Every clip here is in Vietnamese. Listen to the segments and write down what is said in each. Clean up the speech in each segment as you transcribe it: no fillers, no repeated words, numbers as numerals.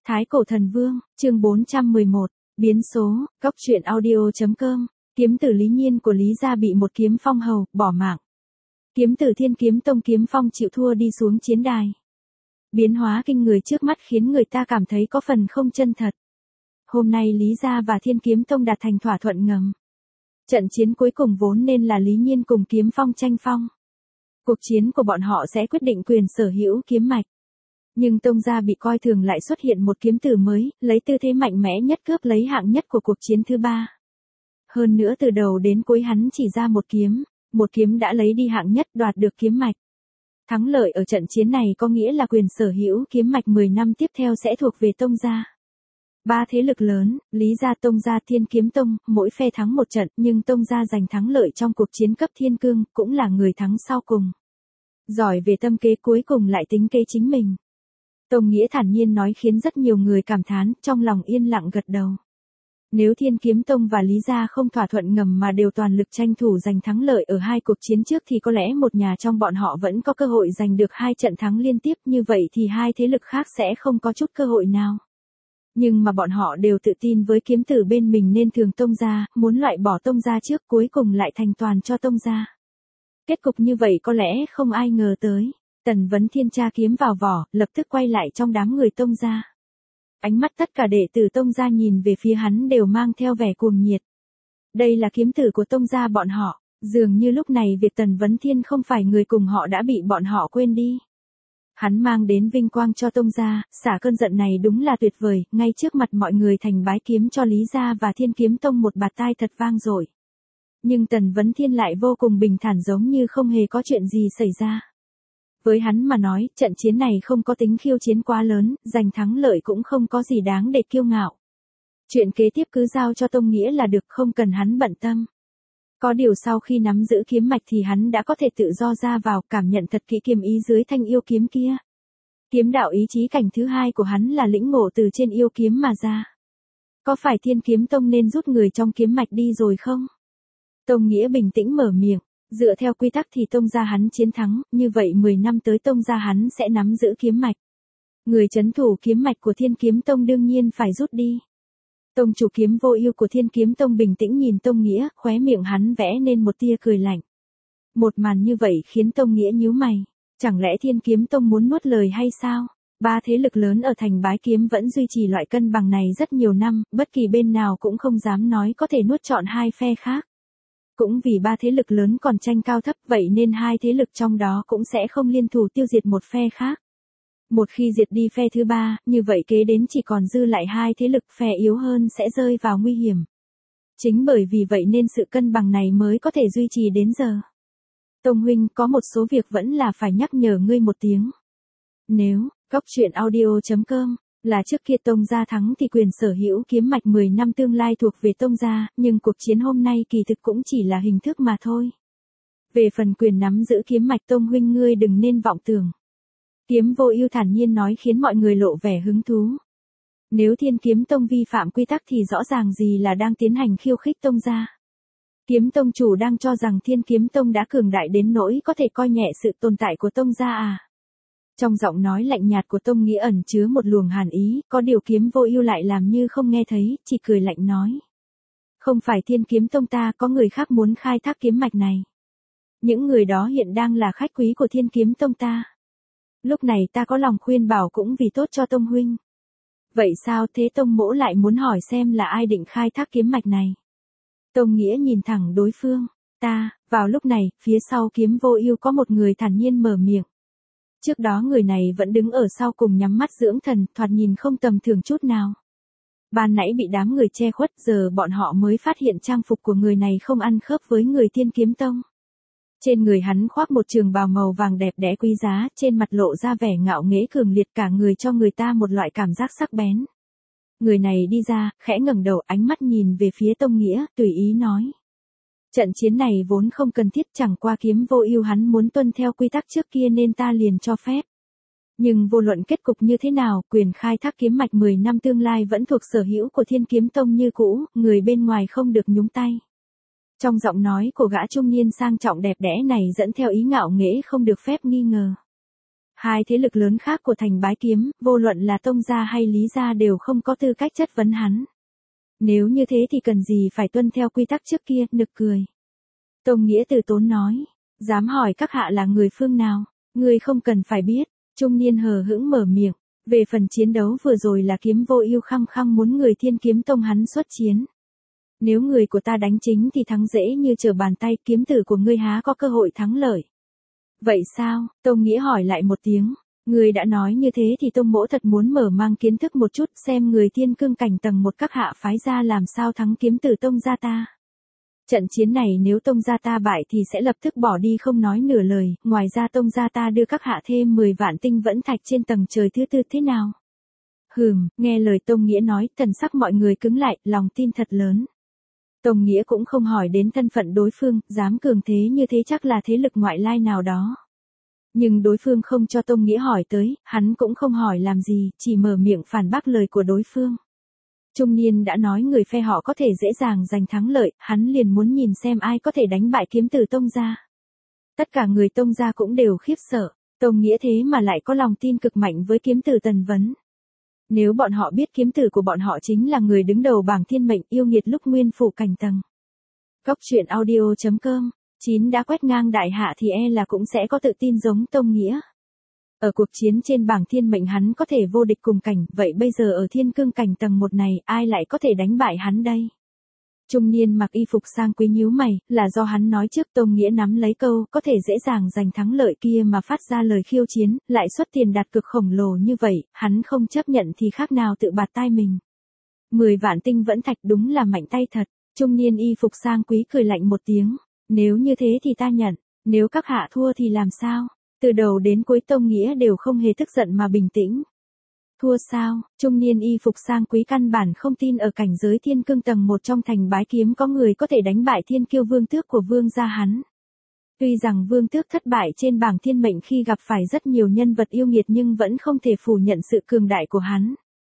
Thái Cổ Thần Vương, chương 411, biến số, cóc truyện audio.com, kiếm tử Lý Nhiên của Lý gia bị một kiếm phong hầu, bỏ mạng. Kiếm tử Thiên Kiếm Tông Kiếm Phong chịu thua đi xuống chiến đài. Biến hóa kinh người trước mắt khiến người ta cảm thấy có phần không chân thật. Hôm nay Lý gia và Thiên Kiếm Tông đạt thành thỏa thuận ngầm. Trận chiến cuối cùng vốn nên là Lý Nhiên cùng Kiếm Phong tranh phong. Cuộc chiến của bọn họ sẽ quyết định quyền sở hữu kiếm mạch. Nhưng Tông gia bị coi thường lại xuất hiện một kiếm tử mới, lấy tư thế mạnh mẽ nhất cướp lấy hạng nhất của cuộc chiến thứ ba. Hơn nữa từ đầu đến cuối hắn chỉ ra một kiếm đã lấy đi hạng nhất, đoạt được kiếm mạch. Thắng lợi ở trận chiến này có nghĩa là quyền sở hữu kiếm mạch 10 năm tiếp theo sẽ thuộc về Tông gia. Ba thế lực lớn, Lý gia, Tông gia, Thiên Kiếm Tông, mỗi phe thắng một trận, nhưng Tông gia giành thắng lợi trong cuộc chiến cấp thiên cương, cũng là người thắng sau cùng. Giỏi về tâm kế cuối cùng lại tính kế chính mình. Tông Nghĩa thản nhiên nói khiến rất nhiều người cảm thán, trong lòng yên lặng gật đầu. Nếu Thiên Kiếm Tông và Lý gia không thỏa thuận ngầm mà đều toàn lực tranh thủ giành thắng lợi ở hai cuộc chiến trước thì có lẽ một nhà trong bọn họ vẫn có cơ hội giành được hai trận thắng liên tiếp, như vậy thì hai thế lực khác sẽ không có chút cơ hội nào. Nhưng mà bọn họ đều tự tin với kiếm tử bên mình nên thường Tông gia, muốn loại bỏ Tông gia trước, cuối cùng lại thành toàn cho Tông gia. Kết cục như vậy có lẽ không ai ngờ tới. Tần Vấn Thiên tra kiếm vào vỏ, lập tức quay lại trong đám người Tông gia. Ánh mắt tất cả đệ tử Tông gia nhìn về phía hắn đều mang theo vẻ cuồng nhiệt. Đây là kiếm tử của Tông gia bọn họ, dường như lúc này việc Tần Vấn Thiên không phải người cùng họ đã bị bọn họ quên đi. Hắn mang đến vinh quang cho Tông gia, xả cơn giận này đúng là tuyệt vời, ngay trước mặt mọi người thành bái kiếm cho Lý gia và Thiên Kiếm Tông một bạt tai thật vang dội. Nhưng Tần Vấn Thiên lại vô cùng bình thản giống như không hề có chuyện gì xảy ra. Với hắn mà nói, trận chiến này không có tính khiêu chiến quá lớn, giành thắng lợi cũng không có gì đáng để kiêu ngạo. Chuyện kế tiếp cứ giao cho Tông Nghĩa là được, không cần hắn bận tâm. Có điều sau khi nắm giữ kiếm mạch thì hắn đã có thể tự do ra vào, cảm nhận thật kỹ kiếm ý dưới thanh yêu kiếm kia. Kiếm đạo ý chí cảnh thứ hai của hắn là lĩnh ngộ từ trên yêu kiếm mà ra. Có phải Thiên Kiếm Tông nên rút người trong kiếm mạch đi rồi không? Tông Nghĩa bình tĩnh mở miệng. Dựa theo quy tắc thì Tông gia hắn chiến thắng, như vậy 10 năm tới Tông gia hắn sẽ nắm giữ kiếm mạch. Người trấn thủ kiếm mạch của Thiên Kiếm Tông đương nhiên phải rút đi. Tông chủ Kiếm Vô Ưu của Thiên Kiếm Tông bình tĩnh nhìn Tông Nghĩa, khóe miệng hắn vẽ nên một tia cười lạnh. Một màn như vậy khiến Tông Nghĩa nhíu mày, chẳng lẽ Thiên Kiếm Tông muốn nuốt lời hay sao? Ba thế lực lớn ở thành Bái Kiếm vẫn duy trì loại cân bằng này rất nhiều năm, bất kỳ bên nào cũng không dám nói có thể nuốt trọn hai phe khác. Cũng vì ba thế lực lớn còn tranh cao thấp, vậy nên hai thế lực trong đó cũng sẽ không liên thủ tiêu diệt một phe khác. Một khi diệt đi phe thứ ba, như vậy kế đến chỉ còn dư lại hai thế lực, phe yếu hơn sẽ rơi vào nguy hiểm. Chính bởi vì vậy nên sự cân bằng này mới có thể duy trì đến giờ. Tông huynh, có một số việc vẫn là phải nhắc nhở ngươi một tiếng. Nếu, cóc truyện audio.com, là trước kia Tông gia thắng thì quyền sở hữu kiếm mạch 10 năm tương lai thuộc về Tông gia, nhưng cuộc chiến hôm nay kỳ thực cũng chỉ là hình thức mà thôi. Về phần quyền nắm giữ kiếm mạch Tông huynh ngươi đừng nên vọng tưởng. Kiếm Vô Ưu thản nhiên nói khiến mọi người lộ vẻ hứng thú. Nếu Thiên Kiếm Tông vi phạm quy tắc thì rõ ràng gì là đang tiến hành khiêu khích Tông gia. Kiếm Tông chủ đang cho rằng Thiên Kiếm Tông đã cường đại đến nỗi có thể coi nhẹ sự tồn tại của Tông gia à? Trong giọng nói lạnh nhạt của Tông Nghĩa ẩn chứa một luồng hàn ý, có điều Kiếm Vô Ưu lại làm như không nghe thấy, chỉ cười lạnh nói. Không phải Thiên Kiếm Tông ta, có người khác muốn khai thác kiếm mạch này. Những người đó hiện đang là khách quý của Thiên Kiếm Tông ta. Lúc này ta có lòng khuyên bảo cũng vì tốt cho Tông huynh. Vậy sao thế Tông mỗ lại muốn hỏi xem là ai định khai thác kiếm mạch này? Tông Nghĩa nhìn thẳng đối phương. Vào lúc này, phía sau Kiếm Vô Ưu có một người thản nhiên mở miệng. Trước đó người này vẫn đứng ở sau cùng nhắm mắt dưỡng thần, thoạt nhìn không tầm thường chút nào. Ban nãy bị đám người che khuất, giờ bọn họ mới phát hiện trang phục của người này không ăn khớp với người Thiên Kiếm Tông. Trên người hắn khoác một trường bào màu vàng đẹp đẽ quý giá, trên mặt lộ ra vẻ ngạo nghễ cường liệt, cả người cho người ta một loại cảm giác sắc bén. Người này đi ra, khẽ ngẩng đầu, ánh mắt nhìn về phía Tông Nghĩa, tùy ý nói. Trận chiến này vốn không cần thiết, chẳng qua Kiếm Vô Ưu hắn muốn tuân theo quy tắc trước kia nên ta liền cho phép. Nhưng vô luận kết cục như thế nào, quyền khai thác kiếm mạch 10 năm tương lai vẫn thuộc sở hữu của Thiên Kiếm Tông như cũ, người bên ngoài không được nhúng tay. Trong giọng nói của gã trung niên sang trọng đẹp đẽ này dẫn theo ý ngạo nghễ không được phép nghi ngờ. Hai thế lực lớn khác của thành bái kiếm, vô luận là Tông gia hay Lý gia đều không có tư cách chất vấn hắn. Nếu như thế thì cần gì phải tuân theo quy tắc trước kia, nực cười. Tông Nghĩa từ tốn nói, dám hỏi các hạ là người phương nào, người không cần phải biết. Trung niên hờ hững mở miệng, về phần chiến đấu vừa rồi là Kiếm Vô Ưu khăng khăng muốn người Thiên Kiếm Tông hắn xuất chiến. Nếu người của ta đánh chính thì thắng dễ như trở bàn tay, kiếm tử của ngươi há có cơ hội thắng lợi. Vậy sao? Tông Nghĩa hỏi lại một tiếng. Người đã nói như thế thì Tông mỗ thật muốn mở mang kiến thức một chút xem người Thiên Cương cảnh tầng 1 các hạ phái ra làm sao thắng kiếm tử Tông gia ta. Trận chiến này nếu Tông gia ta bại thì sẽ lập tức bỏ đi không nói nửa lời, ngoài ra Tông gia ta đưa các hạ thêm 10 vạn tinh vẫn thạch trên tầng trời thứ tư thế nào? Nghe lời Tông Nghĩa nói, thần sắc mọi người cứng lại, lòng tin thật lớn. Tông Nghĩa cũng không hỏi đến thân phận đối phương, dám cường thế như thế chắc là thế lực ngoại lai nào đó. Nhưng đối phương không cho Tông Nghĩa hỏi tới, hắn cũng không hỏi làm gì, chỉ mở miệng phản bác lời của đối phương. Trung niên đã nói người phe họ có thể dễ dàng giành thắng lợi, hắn liền muốn nhìn xem ai có thể đánh bại kiếm tử Tông gia. Tất cả người Tông gia cũng đều khiếp sợ, Tông Nghĩa thế mà lại có lòng tin cực mạnh với kiếm tử Tần Vấn. Nếu bọn họ biết kiếm tử của bọn họ chính là người đứng đầu bảng thiên mệnh yêu nghiệt lúc nguyên phủ cảnh tầng. Góc truyện audio.com, 9 đã quét ngang đại hạ thì e là cũng sẽ có tự tin giống Tông Nghĩa. Ở cuộc chiến trên bảng thiên mệnh hắn có thể vô địch cùng cảnh, vậy bây giờ ở Thiên Cương cảnh tầng 1 này ai lại có thể đánh bại hắn đây? Trung niên mặc y phục sang quý nhíu mày, là do hắn nói trước. Tông Nghĩa nắm lấy câu có thể dễ dàng giành thắng lợi kia mà phát ra lời khiêu chiến, lại xuất tiền đặt cược khổng lồ như vậy, hắn không chấp nhận thì khác nào tự bạt tai mình. 10 vạn tinh vẫn thạch đúng là mạnh tay thật. Trung niên y phục sang quý cười lạnh một tiếng, nếu như thế thì ta nhận, nếu các hạ thua thì làm sao? Từ đầu đến cuối Tông Nghĩa đều không hề tức giận mà bình tĩnh. Thua sao? Trung niên y phục sang quý căn bản không tin ở cảnh giới Thiên Cương tầng 1 trong thành bái kiếm có người có thể đánh bại Thiên Kiêu Vương Tước của Vương gia hắn. Tuy rằng Vương Tước thất bại trên bảng thiên mệnh khi gặp phải rất nhiều nhân vật yêu nghiệt nhưng vẫn không thể phủ nhận sự cường đại của hắn.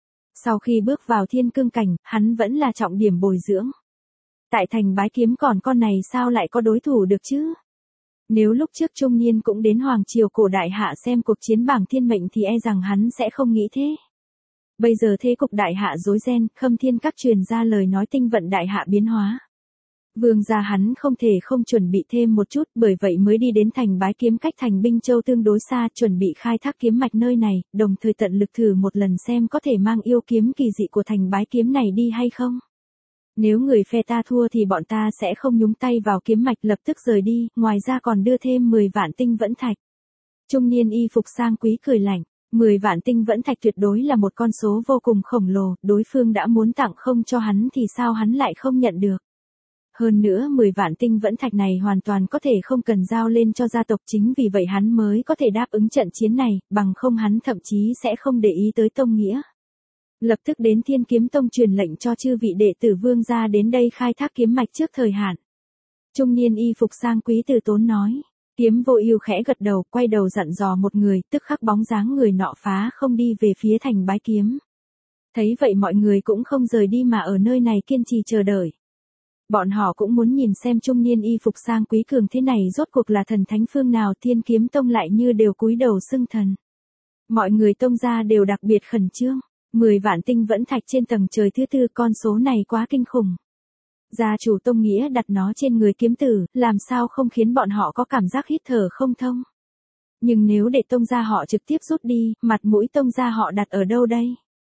Sau khi bước vào Thiên Cương cảnh, hắn vẫn là trọng điểm bồi dưỡng. Tại thành bái kiếm còn con này sao lại có đối thủ được chứ? Nếu lúc trước trung niên cũng đến Hoàng Triều cổ đại hạ xem cuộc chiến bảng thiên mệnh thì e rằng hắn sẽ không nghĩ thế. Bây giờ thế cục đại hạ rối ren, Khâm Thiên Các truyền ra lời nói tinh vận đại hạ biến hóa. Vương gia hắn không thể không chuẩn bị thêm một chút, bởi vậy mới đi đến thành bái kiếm cách thành Binh Châu tương đối xa, chuẩn bị khai thác kiếm mạch nơi này, đồng thời tận lực thử một lần xem có thể mang yêu kiếm kỳ dị của thành bái kiếm này đi hay không. Nếu người phe ta thua thì bọn ta sẽ không nhúng tay vào kiếm mạch, lập tức rời đi, ngoài ra còn đưa thêm 10 vạn tinh vẫn thạch. Trung niên y phục sang quý cười lạnh, 10 vạn tinh vẫn thạch tuyệt đối là một con số vô cùng khổng lồ, đối phương đã muốn tặng không cho hắn thì sao hắn lại không nhận được. Hơn nữa 10 vạn tinh vẫn thạch này hoàn toàn có thể không cần giao lên cho gia tộc, chính vì vậy hắn mới có thể đáp ứng trận chiến này, bằng không hắn thậm chí sẽ không để ý tới Tông Nghĩa. Lập tức đến Thiên Kiếm Tông truyền lệnh cho chư vị đệ tử Vương gia đến đây khai thác kiếm mạch trước thời hạn. Trung niên y phục sang quý từ tốn nói. Kiếm Vô Ưu khẽ gật đầu, quay đầu dặn dò một người, tức khắc bóng dáng người nọ phá không đi về phía thành bái kiếm. Thấy vậy mọi người cũng không rời đi mà ở nơi này kiên trì chờ đợi. Bọn họ cũng muốn nhìn xem trung niên y phục sang quý cường thế này rốt cuộc là thần thánh phương nào. Thiên Kiếm Tông lại như đều cúi đầu xưng thần. Mọi người Tông gia đều đặc biệt khẩn trương. 10 vạn tinh vẫn thạch trên tầng trời thứ tư, con số này quá kinh khủng. Gia chủ Tông Nghĩa đặt nó trên người kiếm tử, làm sao không khiến bọn họ có cảm giác hít thở không thông. Nhưng nếu để Tông gia họ trực tiếp rút đi, mặt mũi Tông gia họ đặt ở đâu đây?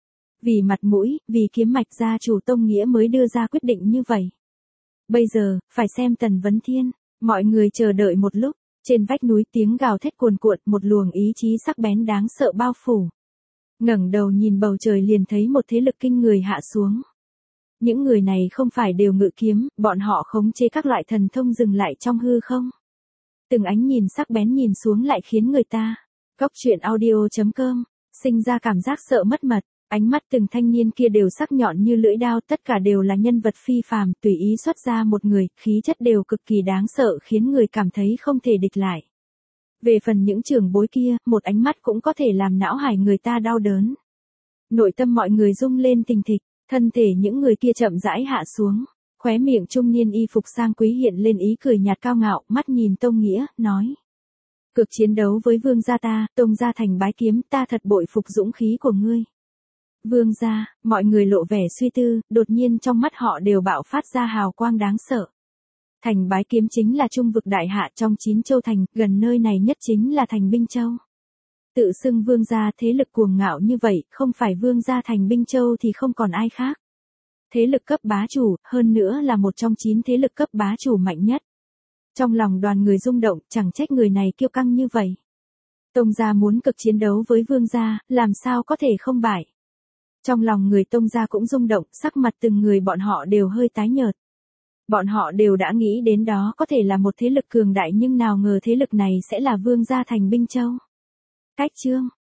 Vì mặt mũi, vì kiếm mạch, gia chủ Tông Nghĩa mới đưa ra quyết định như vậy. Bây giờ, phải xem Tần Vấn Thiên. Mọi người chờ đợi một lúc, trên vách núi tiếng gào thét cuồn cuộn, một luồng ý chí sắc bén đáng sợ bao phủ. Ngẩng đầu nhìn bầu trời liền thấy một thế lực kinh người hạ xuống. Những người này không phải đều ngự kiếm, bọn họ khống chế các loại thần thông dừng lại trong hư không. Từng ánh nhìn sắc bén nhìn xuống lại khiến người ta, Góc truyện audio.com, sinh ra cảm giác sợ mất mật. Ánh mắt từng thanh niên kia đều sắc nhọn như lưỡi đao, tất cả đều là nhân vật phi phàm, tùy ý xuất ra một người, khí chất đều cực kỳ đáng sợ khiến người cảm thấy không thể địch lại. Về phần những trưởng bối kia, một ánh mắt cũng có thể làm não hải người ta đau đớn. Nội tâm mọi người rung lên thình thịch, thân thể những người kia chậm rãi hạ xuống. Khóe miệng trung niên y phục sang quý hiện lên ý cười nhạt cao ngạo, mắt nhìn Tông Nghĩa, nói. Cực chiến đấu với vương gia ta, Tông gia thành bái kiếm, ta thật bội phục dũng khí của ngươi. Vương gia, mọi người lộ vẻ suy tư, đột nhiên trong mắt họ đều bạo phát ra hào quang đáng sợ. Thành bái kiếm chính là trung vực đại hạ trong 9 châu thành, gần nơi này nhất chính là thành Binh Châu. Tự xưng vương gia thế lực cuồng ngạo như vậy, không phải vương gia thành Binh Châu thì không còn ai khác. Thế lực cấp bá chủ, hơn nữa là một trong 9 thế lực cấp bá chủ mạnh nhất. Trong lòng đoàn người rung động, chẳng trách người này kiêu căng như vậy. Tông gia muốn cực chiến đấu với vương gia, làm sao có thể không bại. Trong lòng người Tông gia cũng rung động, sắc mặt từng người bọn họ đều hơi tái nhợt. Bọn họ đều đã nghĩ đến đó có thể là một thế lực cường đại nhưng nào ngờ thế lực này sẽ là vương gia thành Binh Châu. Cách chương